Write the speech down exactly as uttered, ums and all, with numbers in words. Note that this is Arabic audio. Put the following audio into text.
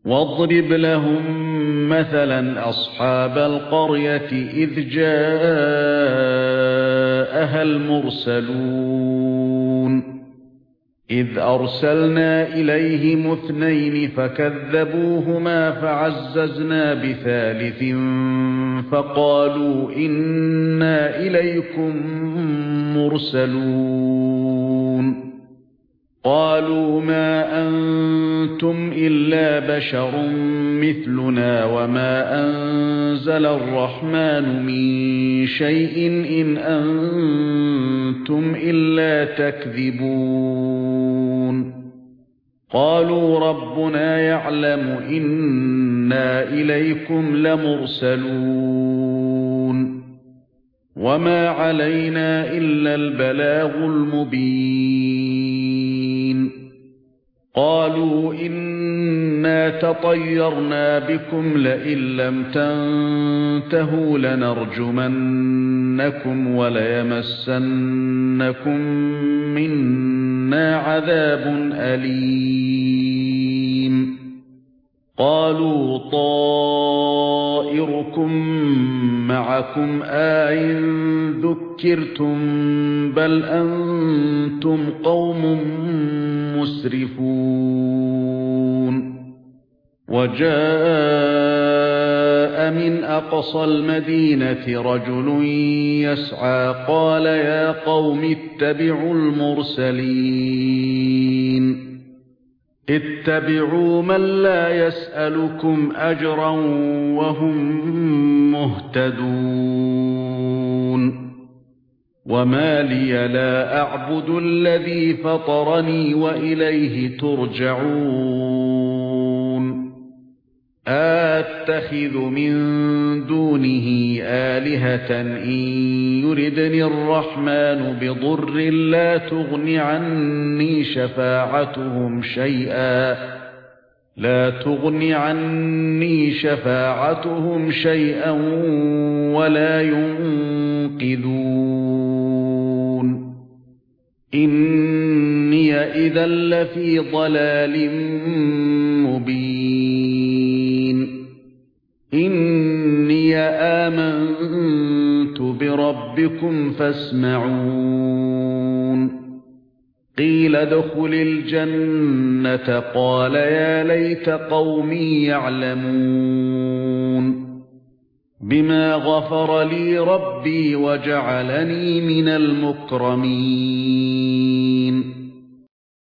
واضرب لهم مثلا أصحاب القرية إذ جاءها المرسلون إذ أرسلنا إليهم اثنين فكذبوهما فعززنا بثالث فقالوا إنا إليكم مرسلون قالوا ما أنتم إلا بشر مثلنا وما أنزل الرحمن من شيء إن أنتم إلا تكذبون قالوا ربنا يعلم إنا إليكم لمرسلون وما علينا إلا البلاغ المبين قالوا إنا تطيرنا بكم لئن لم تنتهوا لنرجمنكم وليمسنكم منا عذاب أليم قالوا طائركم معكم أئن ذكرتم بل أنتم قوم مسرفون وجاء من أقصى المدينة رجل يسعى قال يا قوم اتبعوا المرسلين اتبعوا من لا يسألكم أجرا وهم مهتدون وما لي لا أعبد الذي فطرني وإليه ترجعون أتخذ من دونه آلهة إن يردني الرحمن بضر لا تغن عني شفاعتهم شيئا لا تغن عني شفاعتهم شيئا ولا ينقذون إني إذا لفي ضلال مبين إني آمنت بربكم فاسمعون قيل ادخل الجنة قال يا ليت قومي يعلمون بما غفر لي ربي وجعلني من المكرمين